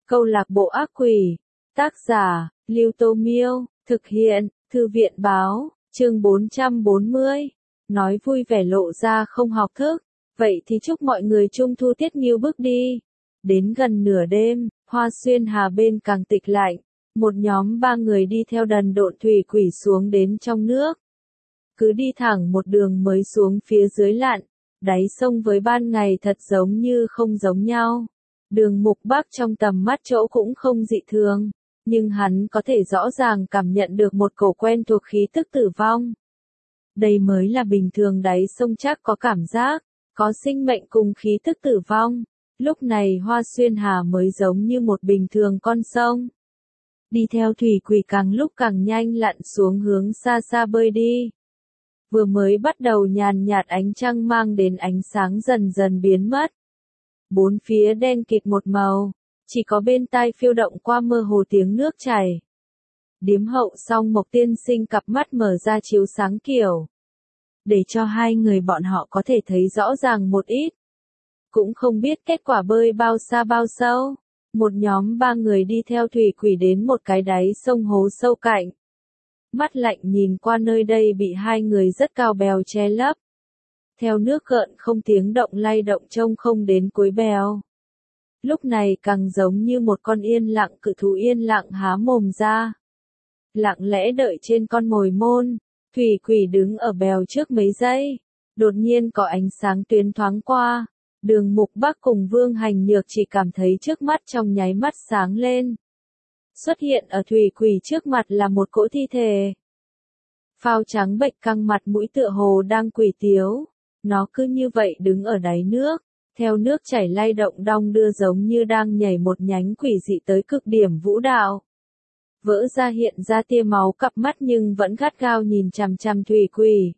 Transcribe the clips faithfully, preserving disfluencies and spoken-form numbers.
Câu lạc bộ ác quỷ. Tác giả, Lưu Tô Miêu. Thực hiện, Thư viện Báo. Chương bốn trăm bốn mươi. Nói vui vẻ lộ ra không học thức. Vậy thì chúc mọi người Trung thu tiết nghiêu bước đi. Đến gần nửa đêm, Hoa Xuyên Hà bên càng tịch lạnh. Một nhóm ba người đi theo đần độn thủy quỷ xuống đến trong nước. Cứ đi thẳng một đường mới xuống phía dưới lặn. Đáy sông với ban ngày thật giống như không giống nhau. Đường Mục Bắc trong tầm mắt chỗ cũng không dị thường. Nhưng hắn có thể rõ ràng cảm nhận được một cổ quen thuộc khí tức tử vong. Đây mới là bình thường, đáy sông chắc có cảm giác, có sinh mệnh cùng khí tức tử vong. Lúc này Hoa Xuyên Hà mới giống như một bình thường con sông. Đi theo thủy quỷ càng lúc càng nhanh lặn xuống hướng xa xa bơi đi. Vừa mới bắt đầu nhàn nhạt ánh trăng mang đến ánh sáng dần dần biến mất. Bốn phía đen kịt một màu, chỉ có bên tai phiêu động qua mơ hồ tiếng nước chảy. Điếm hậu song Mộc tiên sinh cặp mắt mở ra chiếu sáng kiểu, để cho hai người bọn họ có thể thấy rõ ràng một ít. Cũng không biết kết quả bơi bao xa bao sâu. Một nhóm ba người đi theo thủy quỷ đến một cái đáy sông hố sâu cạnh. Mắt lạnh nhìn qua nơi đây bị hai người rất cao bèo che lấp. Theo nước gợn không tiếng động lay động trông không đến cuối bèo. Lúc này càng giống như một con yên lặng cự thú yên lặng há mồm ra. Lặng lẽ đợi trên con mồi môn. Thủy quỷ đứng ở bèo trước mấy giây. Đột nhiên có ánh sáng tuyến thoáng qua. Đường Mục Bắc cùng Vương Hành Nhược chỉ cảm thấy trước mắt trong nháy mắt sáng lên. Xuất hiện ở thủy quỷ trước mặt là một cỗ thi thể. Phao trắng bệch căng mặt mũi tựa hồ đang quỷ tiếu. Nó cứ như vậy đứng ở đáy nước, theo nước chảy lay động đong đưa giống như đang nhảy một nhánh quỷ dị tới cực điểm vũ đạo. Vỡ ra hiện ra tia máu cặp mắt nhưng vẫn gắt gao nhìn chằm chằm thủy quỷ.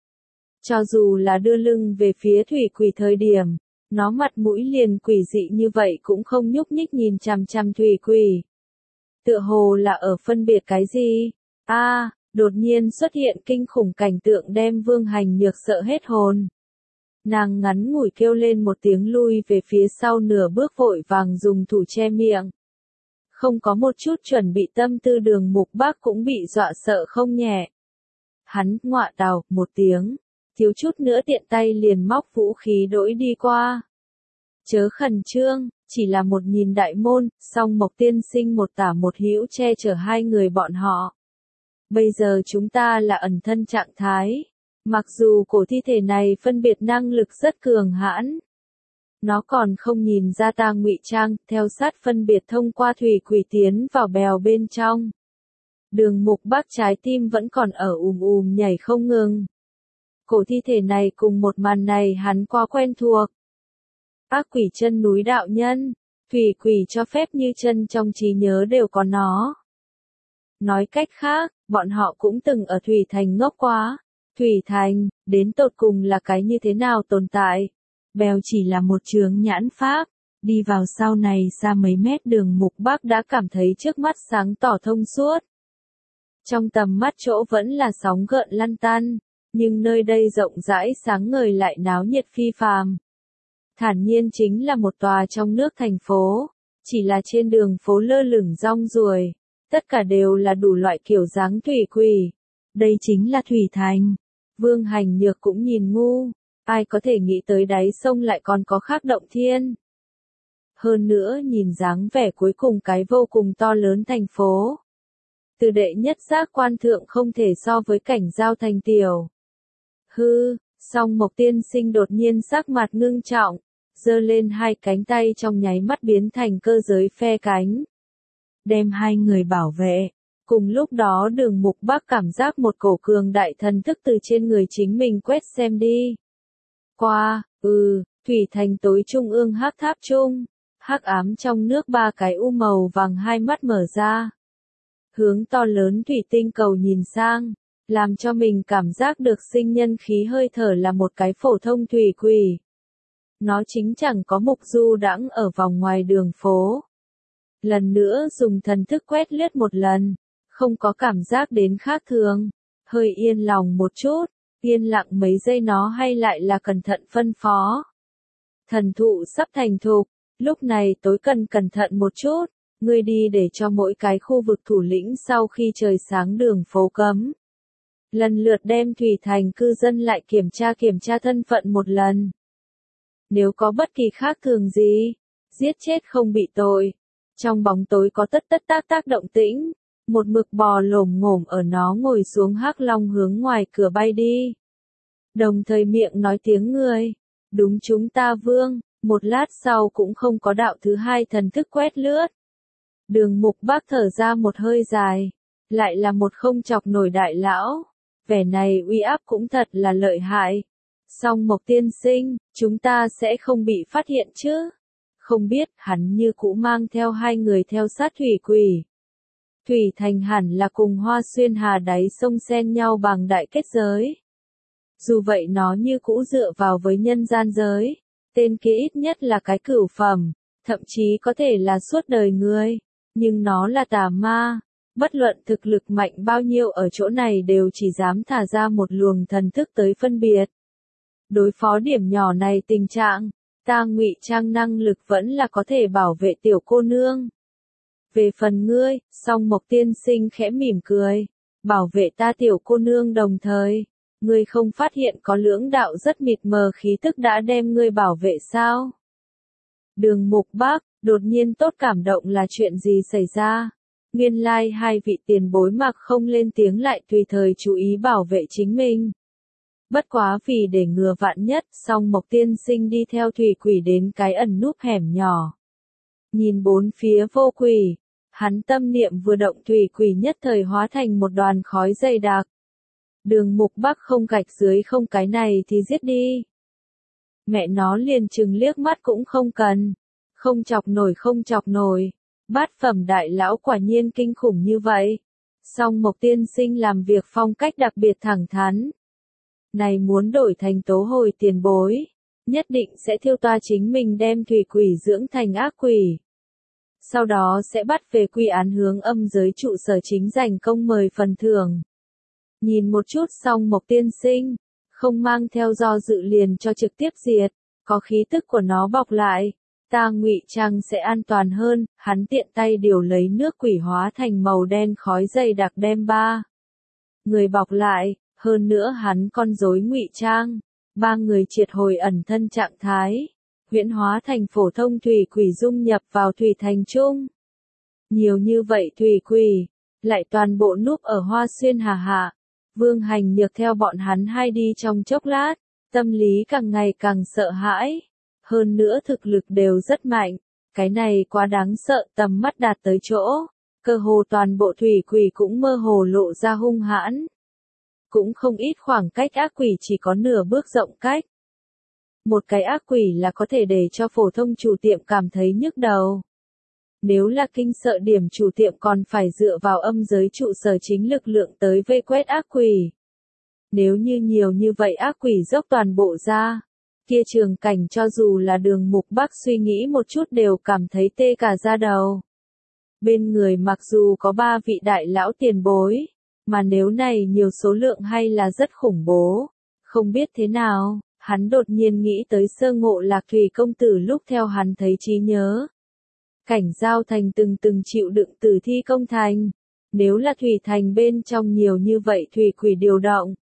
Cho dù là đưa lưng về phía thủy quỷ thời điểm, nó mặt mũi liền quỷ dị như vậy cũng không nhúc nhích nhìn chằm chằm thủy quỷ. Tựa hồ là ở phân biệt cái gì? A, à, đột nhiên xuất hiện kinh khủng cảnh tượng đem Vương Hành Nhược sợ hết hồn. Nàng ngắn ngủi kêu lên một tiếng lui về phía sau nửa bước vội vàng dùng thủ che miệng. Không có một chút chuẩn bị tâm tư Đường Mục Bắc cũng bị dọa sợ không nhẹ. Hắn ngọa đào một tiếng, thiếu chút nữa tiện tay liền móc vũ khí đỗi đi qua. Chớ khẩn trương, chỉ là một nhìn đại môn, song Mộc tiên sinh một tả một hữu che chở hai người bọn họ. Bây giờ chúng ta là ẩn thân trạng thái. Mặc dù cổ thi thể này phân biệt năng lực rất cường hãn, nó còn không nhìn ra ta ngụy trang, theo sát phân biệt thông qua thủy quỷ tiến vào bèo bên trong. Đường Mục Bắc trái tim vẫn còn ở ùm ùm nhảy không ngừng. Cổ thi thể này cùng một màn này hắn quá quen thuộc. Ác quỷ chân núi đạo nhân, thủy quỷ cho phép như chân trong trí nhớ đều có nó. Nói cách khác, bọn họ cũng từng ở Thủy Thành ngốc quá. Thủy Thành, đến tột cùng là cái như thế nào tồn tại? Bèo chỉ là một chướng nhãn pháp, đi vào sau này xa mấy mét Đường Mục Bắc đã cảm thấy trước mắt sáng tỏ thông suốt. Trong tầm mắt chỗ vẫn là sóng gợn lăn tăn, nhưng nơi đây rộng rãi sáng ngời lại náo nhiệt phi phàm. Thản nhiên chính là một tòa trong nước thành phố, chỉ là trên đường phố lơ lửng rong ruổi, tất cả đều là đủ loại kiểu dáng thủy quỷ. Đây chính là Thủy Thành. Vương Hành Nhược cũng nhìn ngu, ai có thể nghĩ tới đáy sông lại còn có khác động thiên. Hơn nữa nhìn dáng vẻ cuối cùng cái vô cùng to lớn thành phố. Từ đệ nhất giác quan thượng không thể so với cảnh giao thành tiểu. Hư, song Mộc tiên sinh đột nhiên sắc mặt ngưng trọng, giơ lên hai cánh tay trong nháy mắt biến thành cơ giới phe cánh. Đem hai người bảo vệ. Cùng lúc đó Đường Mục Bắc cảm giác một cổ cường đại thần thức từ trên người chính mình quét xem đi. Qua, ừ, Thủy Thành tối trung ương hắc tháp trung, hắc ám trong nước ba cái u màu vàng hai mắt mở ra. Hướng to lớn thủy tinh cầu nhìn sang, làm cho mình cảm giác được sinh nhân khí hơi thở là một cái phổ thông thủy quỷ. Nó chính chẳng có mục du đãng ở vòng ngoài đường phố. Lần nữa dùng thần thức quét lướt một lần. Không có cảm giác đến khác thường, hơi yên lòng một chút, yên lặng mấy giây nó hay lại là cẩn thận phân phó. Thần thụ sắp thành thục, lúc này tối cần cẩn thận một chút, Ngươi đi để cho mỗi cái khu vực thủ lĩnh sau khi trời sáng đường phố cấm. Lần lượt đem Thủy Thành cư dân lại kiểm tra kiểm tra thân phận một lần. Nếu có bất kỳ khác thường gì, giết chết không bị tội. Trong bóng tối có tất tất tác tác động tĩnh, một mực bò lồm ngổm ở nó ngồi xuống Hắc Long hướng ngoài cửa bay đi. Đồng thời miệng nói tiếng người, đúng chúng ta vương, một lát sau cũng không có đạo thứ hai thần thức quét lướt. Đường Mục Bác thở ra một hơi dài, lại là một không chọc nổi đại lão, vẻ này uy áp cũng thật là lợi hại. Song Mộc tiên sinh, chúng ta sẽ không bị phát hiện chứ? Không biết, hắn như cũ mang theo hai người theo sát Thủy Quỷ. Thủy Thành hẳn là cùng Hoa Xuyên Hà đáy sông xen nhau bằng đại kết giới. Dù vậy nó như cũ dựa vào với nhân gian giới, tên kia ít nhất là cái cửu phẩm, thậm chí có thể là suốt đời người, nhưng nó là tà ma, bất luận thực lực mạnh bao nhiêu ở chỗ này đều chỉ dám thả ra một luồng thần thức tới phân biệt. Đối phó điểm nhỏ này tình trạng, ta ngụy trang năng lực vẫn là có thể bảo vệ tiểu cô nương. Về phần ngươi, song Mộc tiên sinh khẽ mỉm cười, bảo vệ ta tiểu cô nương đồng thời, ngươi không phát hiện có lưỡng đạo rất mịt mờ khí tức đã đem ngươi bảo vệ sao? Đường Mục Bác, đột nhiên tốt cảm động là chuyện gì xảy ra? Nguyên lai hai vị tiền bối mặc không lên tiếng lại tùy thời chú ý bảo vệ chính mình. Bất quá vì để ngừa vạn nhất, song Mộc tiên sinh đi theo Thủy Quỷ đến cái ẩn núp hẻm nhỏ. Nhìn bốn phía vô quỷ, hắn tâm niệm vừa động Thủy Quỷ nhất thời hóa thành một đoàn khói dày đặc. Đường Mục Bác không gạch dưới không cái này thì giết đi. Mẹ nó liền chừng liếc mắt cũng không cần. Không chọc nổi không chọc nổi. Bát phẩm đại lão quả nhiên kinh khủng như vậy. Song Mộc tiên sinh làm việc phong cách đặc biệt thẳng thắn. Này muốn đổi thành tố hồi tiền bối. Nhất định sẽ thiêu toa chính mình đem Thủy Quỷ dưỡng thành ác quỷ. Sau đó sẽ bắt về quy án hướng âm giới trụ sở chính giành công mời phần thưởng. Nhìn một chút song Mộc tiên sinh, không mang theo do dự liền cho trực tiếp diệt, có khí tức của nó bọc lại, ta ngụy trang sẽ an toàn hơn, hắn tiện tay điều lấy nước quỷ hóa thành màu đen khói dày đặc đem ba người bọc lại, hơn nữa hắn con rối ngụy trang, ba người triệt hồi ẩn thân trạng thái, huyễn hóa thành phổ thông thủy quỷ dung nhập vào Thủy Thành chung. Nhiều như vậy thủy quỷ, lại toàn bộ núp ở Hoa Xuyên Hà hạ. Vương Hành Nhược theo bọn hắn hai đi trong chốc lát, tâm lý càng ngày càng sợ hãi. Hơn nữa thực lực đều rất mạnh, cái này quá đáng sợ, tầm mắt đạt tới chỗ. Cơ hồ toàn bộ thủy quỷ cũng mơ hồ lộ ra hung hãn. Cũng không ít khoảng cách ác quỷ chỉ có nửa bước rộng cách. Một cái ác quỷ là có thể để cho phổ thông chủ tiệm cảm thấy nhức đầu. Nếu là kinh sợ điểm chủ tiệm còn phải dựa vào âm giới trụ sở chính lực lượng tới vây quét ác quỷ. Nếu như nhiều như vậy ác quỷ dốc toàn bộ ra, kia trường cảnh cho dù là Đường Mục Bác suy nghĩ một chút đều cảm thấy tê cả da đầu. Bên người mặc dù có ba vị đại lão tiền bối, mà nếu này nhiều số lượng hay là rất khủng bố, không biết thế nào, hắn đột nhiên nghĩ tới Sơ Ngộ Lạc Thủy công tử lúc theo hắn thấy trí nhớ. Cảnh Giao Thành từng từng chịu đựng tử thi công thành, nếu là Thủy Thành bên trong nhiều như vậy thủy quỷ điều động.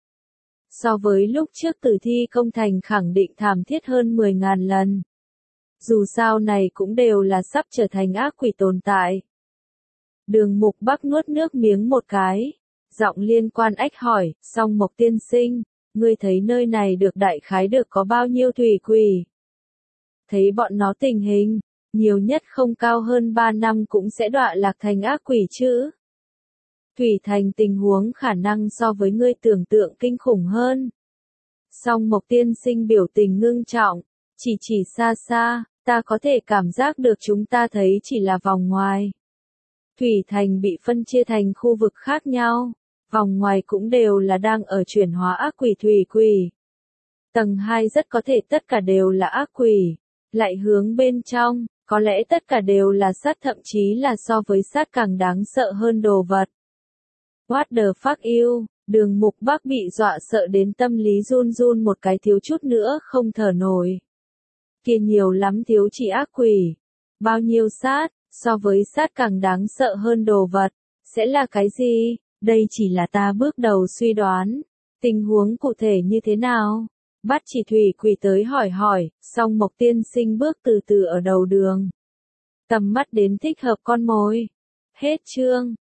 So với lúc trước tử thi công thành khẳng định thảm thiết hơn mười ngàn lần. Dù sao này cũng đều là sắp trở thành ác quỷ tồn tại. Đường Mục Bác nuốt nước miếng một cái, giọng liên quan ách hỏi, song Mộc tiên sinh, ngươi thấy nơi này được đại khái được có bao nhiêu thủy quỷ? Thấy bọn nó tình hình, nhiều nhất không cao hơn ba năm cũng sẽ đọa lạc thành ác quỷ chứ. Thủy Thành tình huống khả năng so với ngươi tưởng tượng kinh khủng hơn. Song Mộc tiên sinh biểu tình ngưng trọng, chỉ chỉ xa xa, ta có thể cảm giác được chúng ta thấy chỉ là vòng ngoài. Thủy Thành bị phân chia thành khu vực khác nhau, vòng ngoài cũng đều là đang ở chuyển hóa ác quỷ thủy quỷ. Tầng hai rất có thể tất cả đều là ác quỷ, lại hướng bên trong, có lẽ tất cả đều là sát thậm chí là so với sát càng đáng sợ hơn đồ vật. What the fuck you, Đường Mục Bác bị dọa sợ đến tâm lý run run một cái thiếu chút nữa không thở nổi. Kia nhiều lắm thiếu chỉ ác quỷ. Bao nhiêu sát, So với sát càng đáng sợ hơn đồ vật, sẽ là cái gì? Đây chỉ là ta bước đầu suy đoán. Tình huống cụ thể như thế nào? Bắt Chỉ Thủy quỳ tới hỏi hỏi, song Mộc tiên sinh bước từ từ ở đầu đường. Tầm mắt đến thích hợp con mồi. Hết chương.